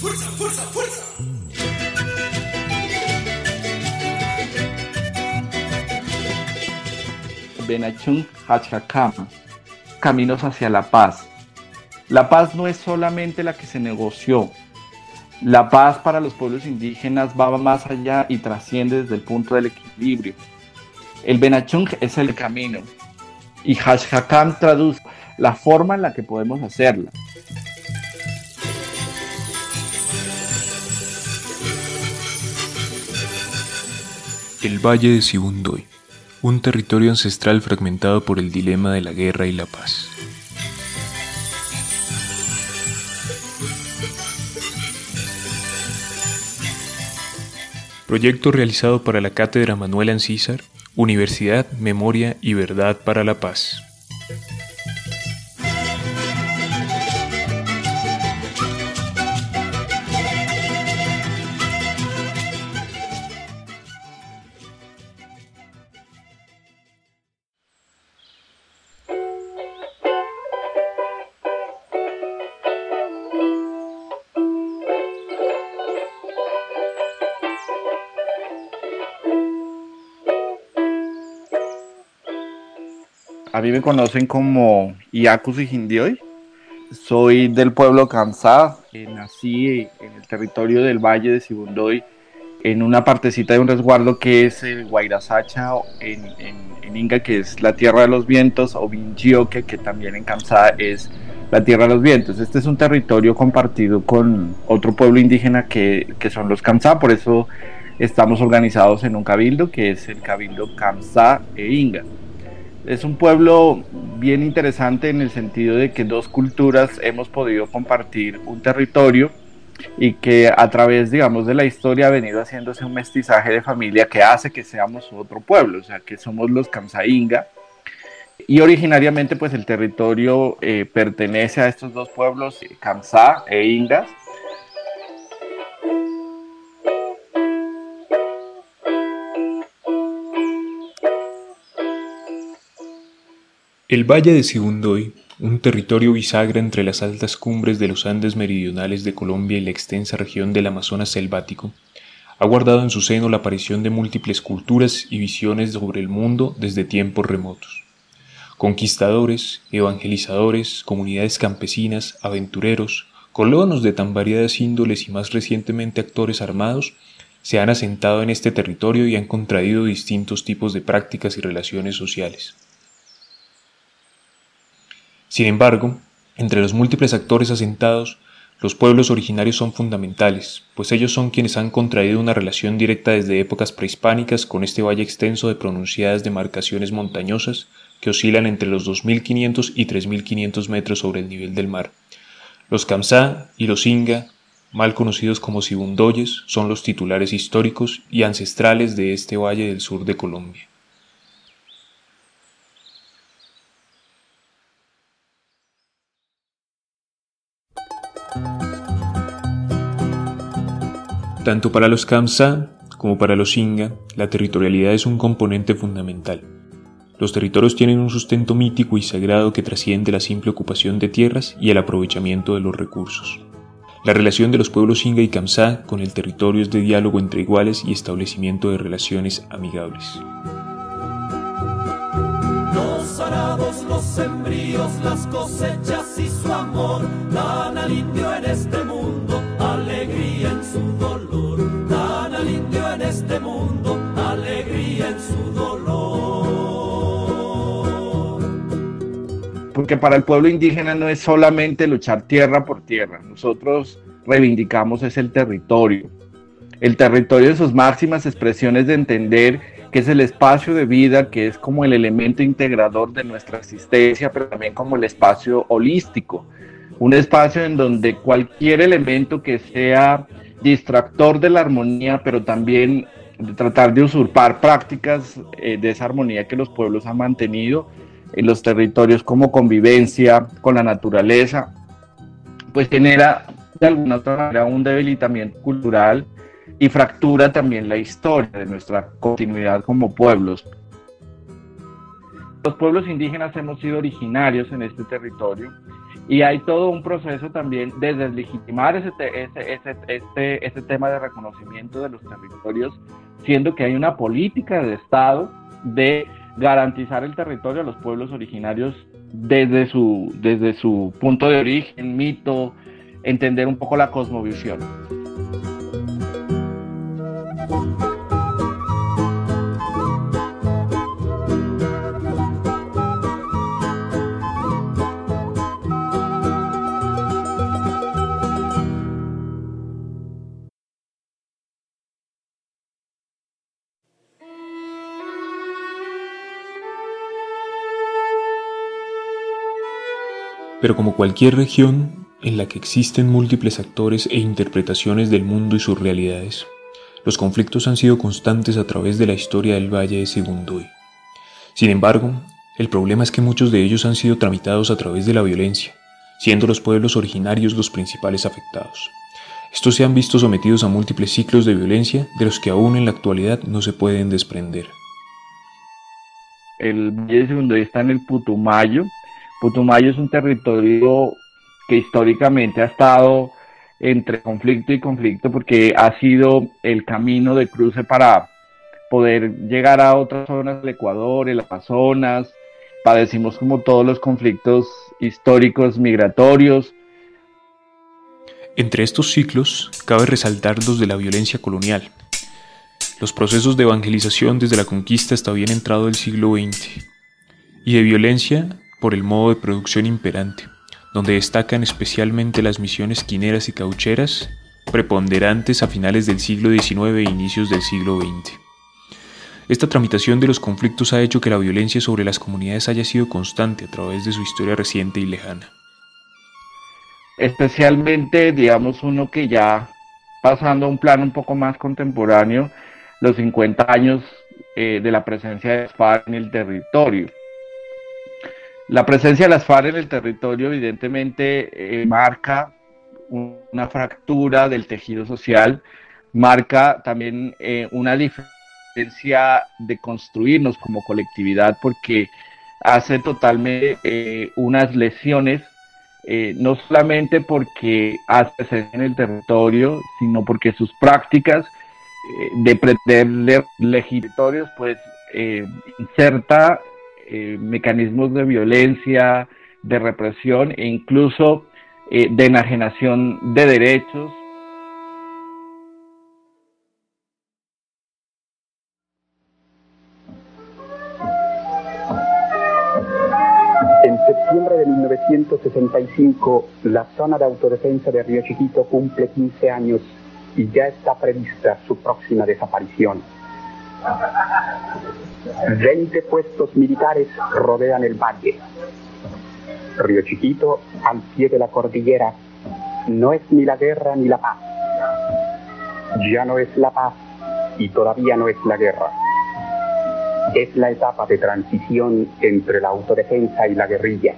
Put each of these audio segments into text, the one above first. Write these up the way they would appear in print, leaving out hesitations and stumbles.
Benachung Hachakam, Caminos hacia la paz. La paz no es solamente la que se negoció. La paz para los pueblos indígenas va más allá y trasciende desde el punto del equilibrio. El Benachung es el camino y Hachakam traduce la forma en la que podemos hacerla. El Valle de Sibundoy, un territorio ancestral fragmentado por el dilema de la guerra y la paz. Proyecto realizado para la Cátedra Manuel Ancísar, Universidad, Memoria y Verdad para la Paz. A mí me conocen como Iakus Hindioy. Soy del pueblo Kamsá. Nací en el territorio del Valle de Sibundoy, en una partecita de un resguardo que es el Guairasacha en Inga, que es la tierra de los vientos, o Vinchioque, que también en Kamsá es la tierra de los vientos. Este es un territorio compartido con otro pueblo indígena que son los Kamsá, por eso estamos organizados en un cabildo, que es el Cabildo Kamsá e Inga. Es un pueblo bien interesante en el sentido de que dos culturas hemos podido compartir un territorio y que a través, digamos, de la historia ha venido haciéndose un mestizaje de familia que hace que seamos otro pueblo, o sea, que somos los Kamsá-Inga. Y originariamente, pues, el territorio pertenece a estos dos pueblos, Kamsá e Ingas. El Valle de Sibundoy, un territorio bisagra entre las altas cumbres de los Andes meridionales de Colombia y la extensa región del Amazonas selvático, ha guardado en su seno la aparición de múltiples culturas y visiones sobre el mundo desde tiempos remotos. Conquistadores, evangelizadores, comunidades campesinas, aventureros, colonos de tan variadas índoles y más recientemente actores armados, se han asentado en este territorio y han contraído distintos tipos de prácticas y relaciones sociales. Sin embargo, entre los múltiples actores asentados, los pueblos originarios son fundamentales, pues ellos son quienes han contraído una relación directa desde épocas prehispánicas con este valle extenso de pronunciadas demarcaciones montañosas que oscilan entre los 2.500 y 3.500 metros sobre el nivel del mar. Los Kamsá y los Inga, mal conocidos como Sibundoyes, son los titulares históricos y ancestrales de este valle del sur de Colombia. Tanto para los Kamsá como para los Inga, la territorialidad es un componente fundamental. Los territorios tienen un sustento mítico y sagrado que trasciende la simple ocupación de tierras y el aprovechamiento de los recursos. La relación de los pueblos Inga y Kamsá con el territorio es de diálogo entre iguales y establecimiento de relaciones amigables. Los arados, los sembríos, las cosechas y su amor dan al indio en este mundo alegría en su dolor. Dan al indio en este mundo alegría en su dolor. Porque para el pueblo indígena no es solamente luchar tierra por tierra. Nosotros reivindicamos es el territorio. El territorio en sus máximas expresiones de entender que es el espacio de vida, que es como el elemento integrador de nuestra existencia, pero también como el espacio holístico, un espacio en donde cualquier elemento que sea distractor de la armonía, pero también de tratar de usurpar prácticas de esa armonía que los pueblos han mantenido en los territorios como convivencia con la naturaleza, pues genera de alguna otra manera un debilitamiento cultural y fractura también la historia de nuestra continuidad como pueblos. Los pueblos indígenas hemos sido originarios en este territorio Y hay todo un proceso también de deslegitimar ese tema de reconocimiento de los territorios, siendo que hay una política de Estado de garantizar el territorio a los pueblos originarios desde su punto de origen, mito, entender un poco la cosmovisión. Pero como cualquier región en la que existen múltiples actores e interpretaciones del mundo y sus realidades, los conflictos han sido constantes a través de la historia del Valle de Sibundoy. Sin embargo, el problema es que muchos de ellos han sido tramitados a través de la violencia, siendo los pueblos originarios los principales afectados. Estos se han visto sometidos a múltiples ciclos de violencia de los que aún en la actualidad no se pueden desprender. El Valle de Sibundoy está en el Putumayo. Putumayo es un territorio que históricamente ha estado entre conflicto y conflicto porque ha sido el camino de cruce para poder llegar a otras zonas del Ecuador, el Amazonas. Padecimos como todos los conflictos históricos migratorios. Entre estos ciclos, cabe resaltar los de la violencia colonial, los procesos de evangelización desde la conquista hasta bien entrado el siglo XX, y de violencia por el modo de producción imperante, donde destacan especialmente las misiones quineras y caucheras, preponderantes a finales del siglo XIX e inicios del siglo XX. Esta tramitación de los conflictos ha hecho que la violencia sobre las comunidades haya sido constante a través de su historia reciente y lejana. Especialmente, digamos, uno que ya pasando a un plano un poco más contemporáneo, los 50 años de la presencia de las FARC en el territorio. La presencia de las FARC en el territorio evidentemente marca una fractura del tejido social, marca también una diferencia de construirnos como colectividad porque hace totalmente unas lesiones, no solamente porque hace presencia en el territorio, sino porque sus prácticas de pretender legislatorios pues inserta mecanismos de violencia, de represión e incluso de enajenación de derechos. En septiembre de 1965, la zona de autodefensa de Río Chiquito cumple 15 años y ya está prevista su próxima desaparición. 20 puestos militares rodean el valle. Río Chiquito, al pie de la cordillera, no es ni la guerra ni la paz. Ya no es la paz y todavía no es la guerra. Es la etapa de transición entre la autodefensa y la guerrilla.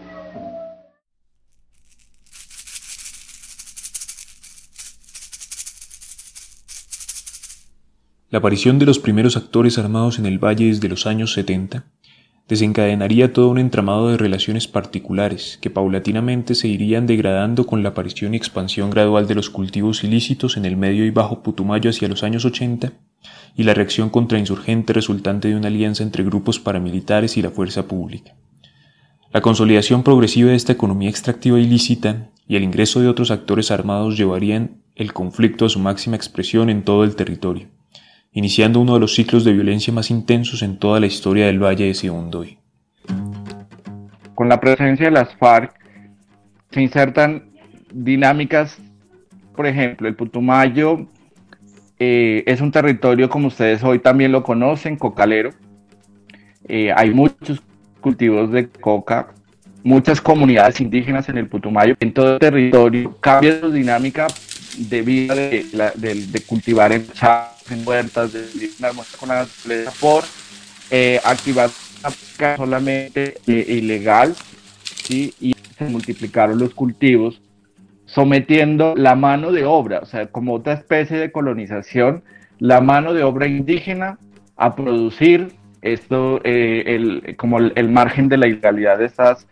La aparición de los primeros actores armados en el valle desde los años 70 desencadenaría todo un entramado de relaciones particulares que paulatinamente se irían degradando con la aparición y expansión gradual de los cultivos ilícitos en el medio y bajo Putumayo hacia los años 80 y la reacción contrainsurgente resultante de una alianza entre grupos paramilitares y la fuerza pública. La consolidación progresiva de esta economía extractiva ilícita y el ingreso de otros actores armados llevarían el conflicto a su máxima expresión en todo el territorio, iniciando uno de los ciclos de violencia más intensos en toda la historia del Valle de Sibundoy. Con la presencia de las FARC se insertan dinámicas, por ejemplo, el Putumayo es un territorio, como ustedes hoy también lo conocen, cocalero. Hay muchos cultivos de coca, muchas comunidades indígenas en el Putumayo. En todo el territorio cambia su dinámica de vida de cultivar en chazos, en huertas, de vivir en armonía con la naturaleza por activar una práctica solamente ilegal, ¿sí? Y se multiplicaron los cultivos, sometiendo la mano de obra, o sea, como otra especie de colonización, la mano de obra indígena a producir esto, como el margen de la ilegalidad de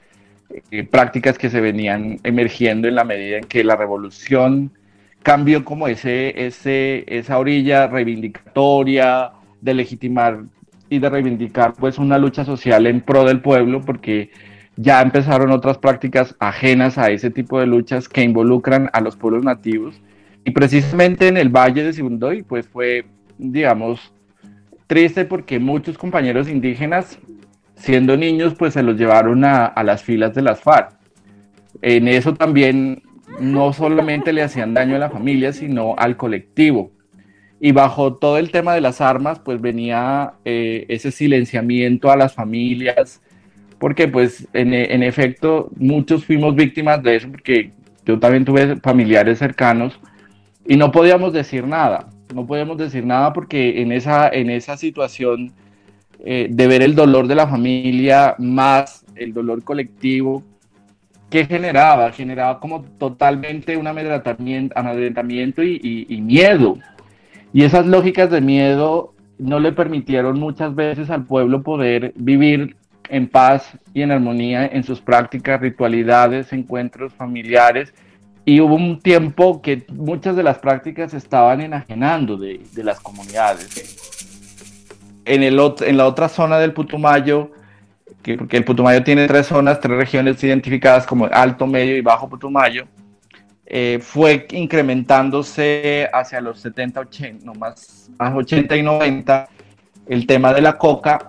prácticas que se venían emergiendo en la medida en que la revolución cambió como esa orilla reivindicatoria de legitimar y de reivindicar pues una lucha social en pro del pueblo, porque ya empezaron otras prácticas ajenas a ese tipo de luchas que involucran a los pueblos nativos. Y precisamente en el Valle de Sibundoy pues fue, digamos, triste porque muchos compañeros indígenas, siendo niños, pues se los llevaron a las filas de las FARC. En eso también no solamente le hacían daño a la familia, sino al colectivo. Y bajo todo el tema de las armas, pues venía ese silenciamiento a las familias, porque pues en efecto muchos fuimos víctimas de eso, porque yo también tuve familiares cercanos y no podíamos decir nada. No podíamos decir nada porque en esa situación de ver el dolor de la familia más el dolor colectivo, ¿qué generaba? Generaba como totalmente un amedrentamiento y miedo. Y esas lógicas de miedo no le permitieron muchas veces al pueblo poder vivir en paz y en armonía en sus prácticas, ritualidades, encuentros familiares. Y hubo un tiempo que muchas de las prácticas se estaban enajenando de las comunidades. En la otra zona del Putumayo, porque el Putumayo tiene 3 zonas, 3 regiones identificadas como Alto, Medio y Bajo Putumayo, fue incrementándose hacia los 70, 80, no más 80 y 90, el tema de la coca.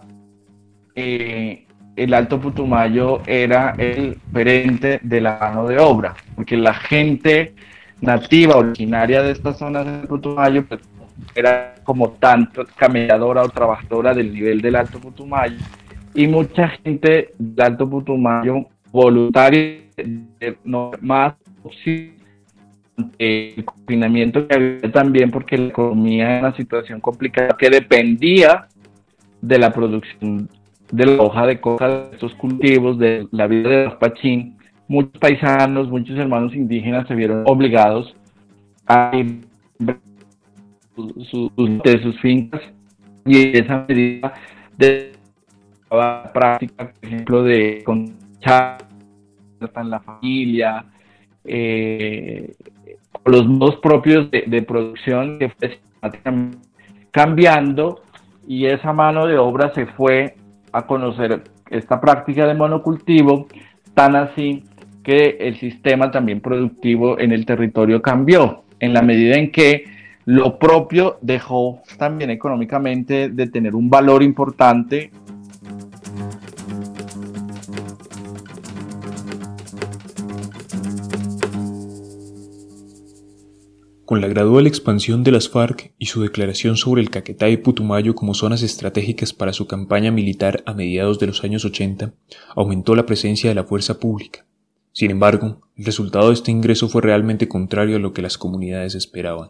El Alto Putumayo era el referente de la mano de obra, porque la gente nativa, originaria de estas zonas del Putumayo, pues, era como tanto camelladora o trabajadora del nivel del Alto Putumayo, y mucha gente del Alto Putumayo voluntaria, no más el confinamiento que había también, porque la economía era una situación complicada que dependía de la producción de la hoja de coca, de estos cultivos, de la vida de los pachín. Muchos paisanos, muchos hermanos indígenas se vieron obligados a ir de sus fincas, y esa medida de práctica, por ejemplo, de conchar en la familia, los modos propios de producción que fue sistemáticamente cambiando, y esa mano de obra se fue a conocer esta práctica de monocultivo, tan así que el sistema también productivo en el territorio cambió, en la medida en que lo propio dejó también económicamente de tener un valor importante. Con la gradual expansión de las FARC y su declaración sobre el Caquetá y Putumayo como zonas estratégicas para su campaña militar a mediados de los años 80, aumentó la presencia de la fuerza pública. Sin embargo, el resultado de este ingreso fue realmente contrario a lo que las comunidades esperaban.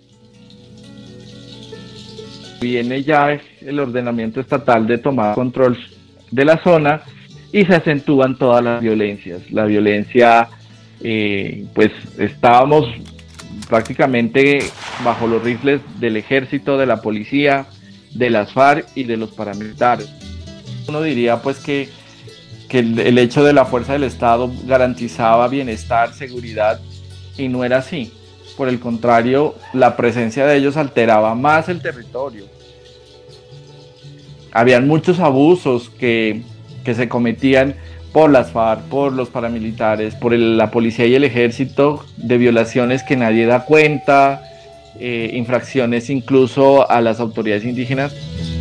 Viene ya el ordenamiento estatal de tomar control de la zona y se acentúan todas las violencias. La violencia, pues estábamos prácticamente bajo los rifles del ejército, de la policía, de las FARC y de los paramilitares. Uno diría pues que el hecho de la fuerza del Estado garantizaba bienestar, seguridad, y no era así. Por el contrario, la presencia de ellos alteraba más el territorio. Habían muchos abusos que se cometían por las FARC, por los paramilitares, por la policía y el ejército, de violaciones que nadie da cuenta, infracciones incluso a las autoridades indígenas.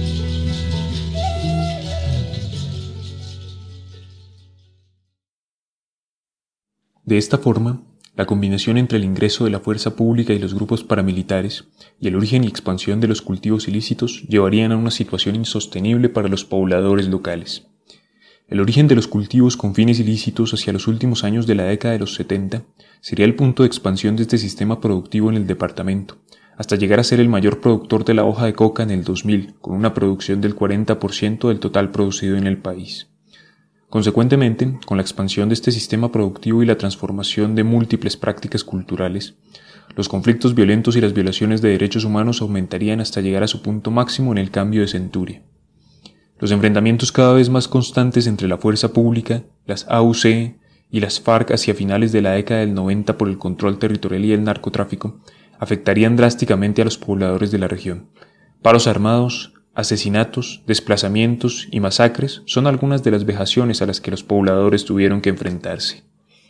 De esta forma, la combinación entre el ingreso de la fuerza pública y los grupos paramilitares y el origen y expansión de los cultivos ilícitos llevarían a una situación insostenible para los pobladores locales. El origen de los cultivos con fines ilícitos hacia los últimos años de la década de los 70 sería el punto de expansión de este sistema productivo en el departamento, hasta llegar a ser el mayor productor de la hoja de coca en el 2000, con una producción del 40% del total producido en el país. Consecuentemente, con la expansión de este sistema productivo y la transformación de múltiples prácticas culturales, los conflictos violentos y las violaciones de derechos humanos aumentarían hasta llegar a su punto máximo en el cambio de centuria. Los enfrentamientos cada vez más constantes entre la fuerza pública las AUC y las FARC hacia finales de la década del 90 por el control territorial y el narcotráfico, afectarían drásticamente a los pobladores de la región. Paros armados, asesinatos, desplazamientos y masacres son algunas de las vejaciones a las que los pobladores tuvieron que enfrentarse.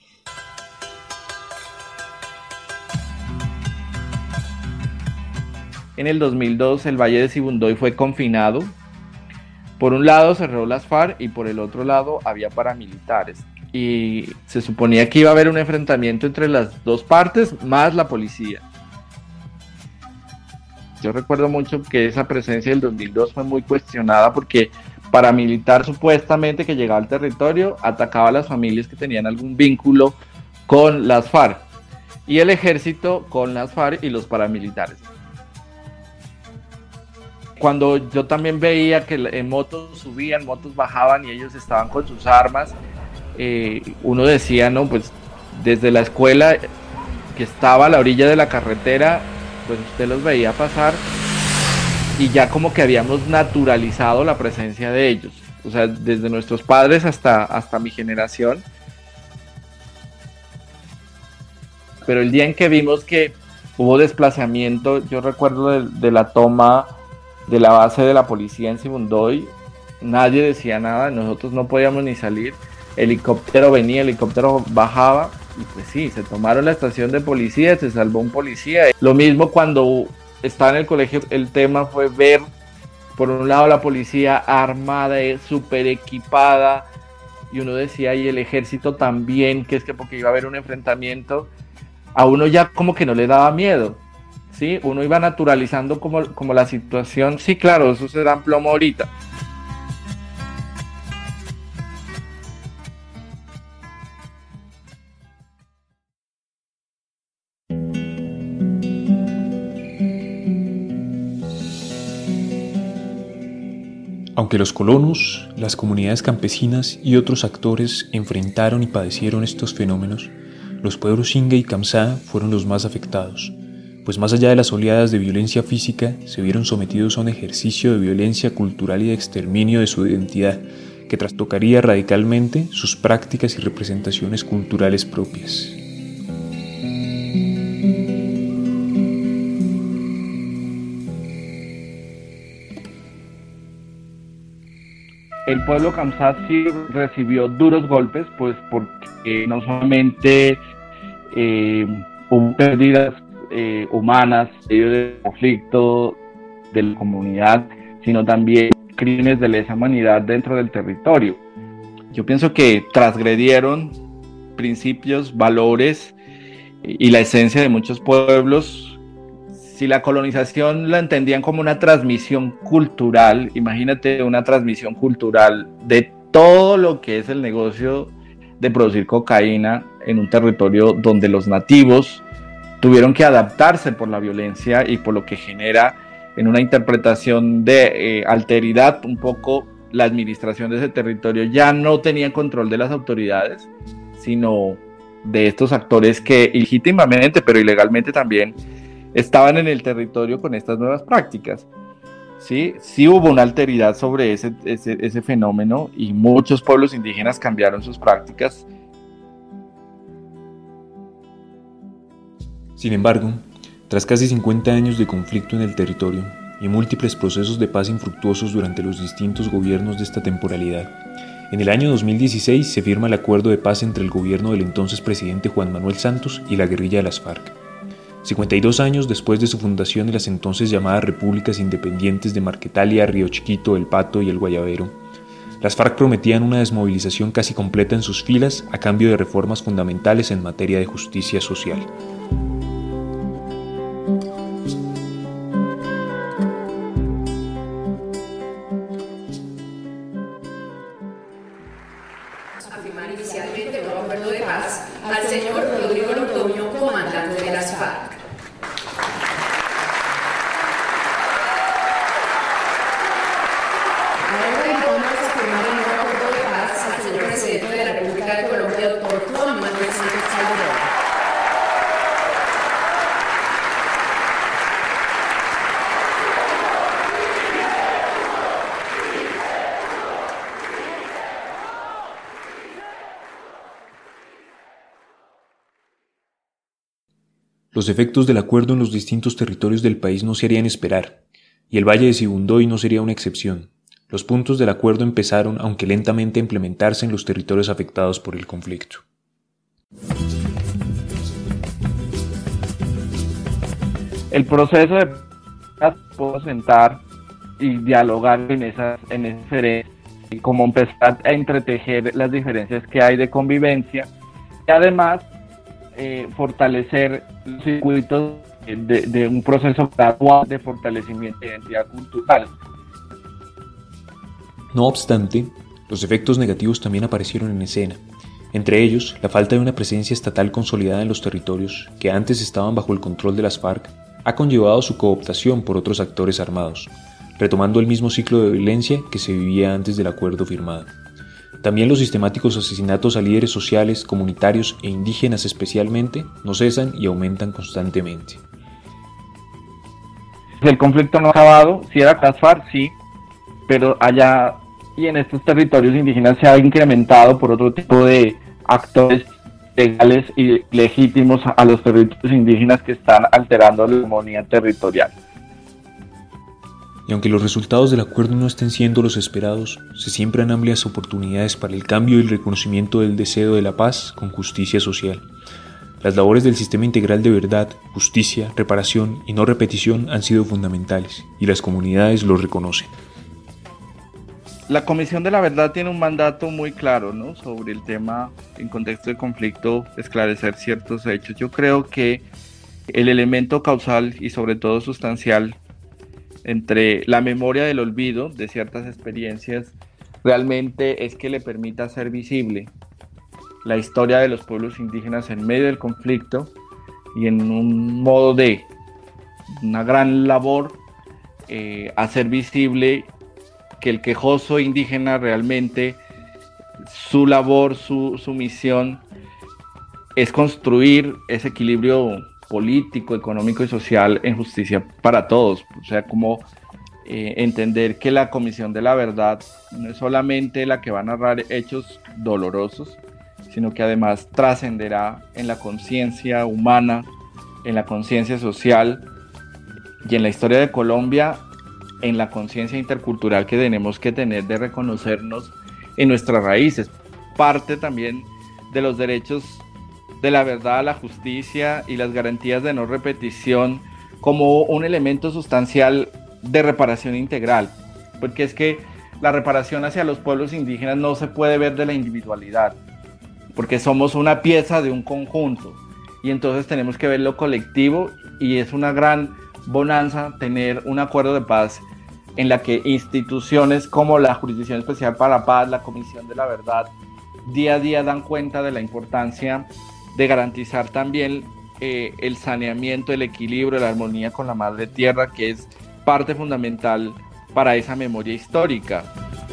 En el 2002 el Valle de Sibundoy fue confinado. Por un lado cerró las FARC y por el otro lado había paramilitares. Y se suponía que iba a haber un enfrentamiento entre las dos partes más la policía. Yo recuerdo mucho que esa presencia del 2002 fue muy cuestionada porque paramilitar supuestamente que llegaba al territorio atacaba a las familias que tenían algún vínculo con las FARC y el ejército con las FARC y los paramilitares. Cuando yo también veía que en motos subían, motos bajaban y ellos estaban con sus armas, uno decía, no, pues desde la escuela que estaba a la orilla de la carretera, pues usted los veía pasar y ya como que habíamos naturalizado la presencia de ellos, o sea, desde nuestros padres hasta mi generación. Pero el día en que vimos que hubo desplazamiento, yo recuerdo de la toma de la base de la policía en Sibundoy, nadie decía nada, nosotros no podíamos ni salir, helicóptero venía, helicóptero bajaba, y pues sí, se tomaron la estación de policía, se salvó un policía. Lo mismo cuando estaba en el colegio, el tema fue ver, por un lado la policía armada, súper equipada, y uno decía, y el ejército también, que es que porque iba a haber un enfrentamiento, a uno ya como que no le daba miedo, ¿sí? Uno iba naturalizando como la situación, sí, claro, eso se da en plomo ahorita. Aunque los colonos, las comunidades campesinas y otros actores enfrentaron y padecieron estos fenómenos, los pueblos Inga y Kamsá fueron los más afectados, pues más allá de las oleadas de violencia física, se vieron sometidos a un ejercicio de violencia cultural y de exterminio de su identidad, que trastocaría radicalmente sus prácticas y representaciones culturales propias. El pueblo Kamsá sí recibió duros golpes, pues porque no solamente hubo pérdidas humanas en medio del conflicto de la comunidad, sino también crímenes de lesa humanidad dentro del territorio. Yo pienso que transgredieron principios, valores y la esencia de muchos pueblos. Si la colonización la entendían como una transmisión cultural, imagínate una transmisión cultural de todo lo que es el negocio de producir cocaína en un territorio donde los nativos tuvieron que adaptarse por la violencia y por lo que genera en una interpretación de alteridad un poco la administración de ese territorio. Ya no tenía control de las autoridades, sino de estos actores que ilegítimamente, pero ilegalmente también, estaban en el territorio con estas nuevas prácticas. Sí hubo una alteridad sobre ese fenómeno y muchos pueblos indígenas cambiaron sus prácticas. Sin embargo, tras casi 50 años de conflicto en el territorio y múltiples procesos de paz infructuosos durante los distintos gobiernos de esta temporalidad, en el año 2016 se firma el acuerdo de paz entre el gobierno del entonces presidente Juan Manuel Santos y la guerrilla de las FARC. 52 años después de su fundación en las entonces llamadas repúblicas independientes de Marquetalia, Río Chiquito, El Pato y El Guayabero, las FARC prometían una desmovilización casi completa en sus filas a cambio de reformas fundamentales en materia de justicia social. Afirmar inicialmente un acuerdo de paz al señor Rodrigo Londoño, comandante de las FARC. Ahora entonces afirmar un nuevo acuerdo de paz al señor presidente de la República de Colombia, doctor Juan Manuel Santos Calderón. Los efectos del acuerdo en los distintos territorios del país no se harían esperar, y el Valle de Sibundoy no sería una excepción. Los puntos del acuerdo empezaron, aunque lentamente, a implementarse en los territorios afectados por el conflicto. El proceso de paz puedo sentar y dialogar en esas diferencias, y como empezar a entretejer las diferencias que hay de convivencia, y además fortalecer los circuitos de un proceso gradual de fortalecimiento de identidad cultural. No obstante, los efectos negativos también aparecieron en escena. Entre ellos, la falta de una presencia estatal consolidada en los territorios, que antes estaban bajo el control de las FARC, ha conllevado su cooptación por otros actores armados, retomando el mismo ciclo de violencia que se vivía antes del acuerdo firmado. También los sistemáticos asesinatos a líderes sociales, comunitarios e indígenas especialmente no cesan y aumentan constantemente. El conflicto no ha acabado, si era con las FARC, sí, pero allá y en estos territorios indígenas se ha incrementado por otro tipo de actores legales y legítimos a los territorios indígenas que están alterando la armonía territorial. Y aunque los resultados del acuerdo no estén siendo los esperados, se siembran amplias oportunidades para el cambio y el reconocimiento del deseo de la paz con justicia social. Las labores del Sistema Integral de Verdad, Justicia, Reparación y No Repetición han sido fundamentales, y las comunidades lo reconocen. La Comisión de la Verdad tiene un mandato muy claro, ¿no?, sobre el tema en contexto de conflicto, esclarecer ciertos hechos. Yo creo que el elemento causal y sobre todo sustancial entre la memoria del olvido de ciertas experiencias realmente es que le permita hacer visible la historia de los pueblos indígenas en medio del conflicto y en un modo de una gran labor hacer visible que el quejoso indígena realmente su labor, su misión es construir ese equilibrio político, económico y social en justicia para todos. O sea, como entender que la Comisión de la Verdad no es solamente la que va a narrar hechos dolorosos, sino que además trascenderá en la conciencia humana, en la conciencia social y en la historia de Colombia, en la conciencia intercultural que tenemos que tener de reconocernos en nuestras raíces. Parte también de los derechos de la verdad a la justicia y las garantías de no repetición como un elemento sustancial de reparación integral, porque es que la reparación hacia los pueblos indígenas no se puede ver de la individualidad, porque somos una pieza de un conjunto y entonces tenemos que ver lo colectivo, y es una gran bonanza tener un acuerdo de paz en la que instituciones como la Jurisdicción Especial para la Paz, la Comisión de la Verdad, día a día dan cuenta de la importancia de garantizar también el saneamiento, el equilibrio, la armonía con la madre tierra, que es parte fundamental para esa memoria histórica.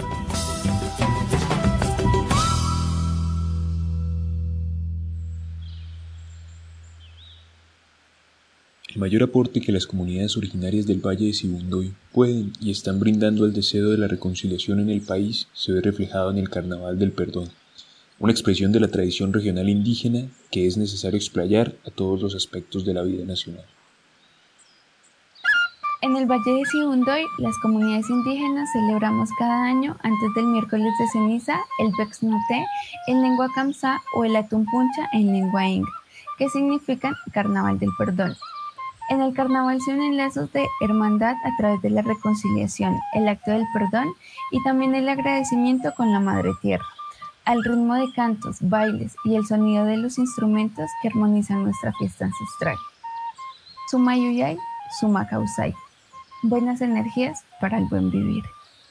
El mayor aporte que las comunidades originarias del Valle de Sibundoy pueden y están brindando al deseo de la reconciliación en el país se ve reflejado en el Carnaval del Perdón, una expresión de la tradición regional indígena que es necesario explayar a todos los aspectos de la vida nacional. En el Valle de Sibundoy, las comunidades indígenas celebramos cada año, antes del miércoles de ceniza, el Bexnoté en lengua kamsá o el Atumpuncha en lengua inga, que significan Carnaval del Perdón. En el carnaval se unen lazos de hermandad a través de la reconciliación, el acto del perdón y también el agradecimiento con la madre tierra, al ritmo de cantos, bailes y el sonido de los instrumentos que armonizan nuestra fiesta ancestral. Sumayuyay, Sumacausay. Buenas energías para el buen vivir.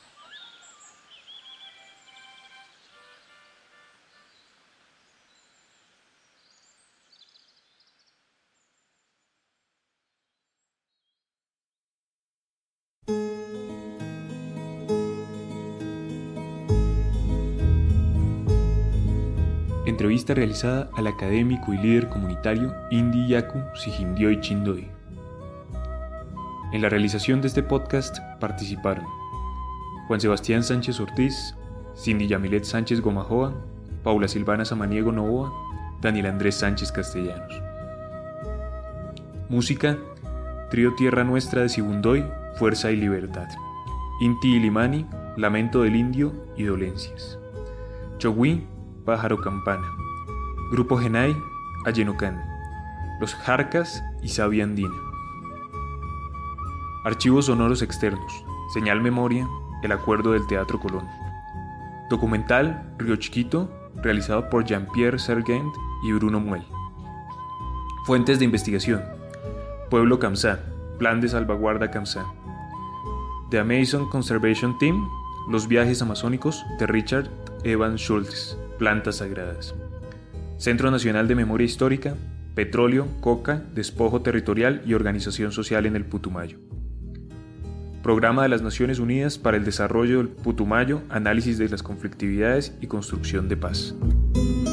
Entrevista realizada al académico y líder comunitario Indi Yaku Sijindioy Chindoy. En la realización de este podcast participaron Juan Sebastián Sánchez Ortiz, Cindy Yamilet Sánchez Gomajoa, Paula Silvana Samaniego Novoa, Daniel Andrés Sánchez Castellanos. Música: Trío Tierra Nuestra de Sibundoy, Fuerza y Libertad. Inti Illimani, Lamento del Indio y Dolencias. Chogui, Pájaro Campana. Grupo Genay, Ayenocán. Los Jarcas y Savia Andina. Archivos sonoros externos: Señal Memoria, El Acuerdo del Teatro Colón. Documental Río Chiquito, realizado por Jean-Pierre Sergent y Bruno Muel. Fuentes de investigación: Pueblo Kamsá, Plan de Salvaguarda Kamsá. The Amazon Conservation Team, Los Viajes Amazónicos, de Richard Evans Schultz, Plantas Sagradas. Centro Nacional de Memoria Histórica, Petróleo, Coca, Despojo Territorial y Organización Social en el Putumayo. Programa de las Naciones Unidas para el Desarrollo del Putumayo, Análisis de las Conflictividades y Construcción de Paz.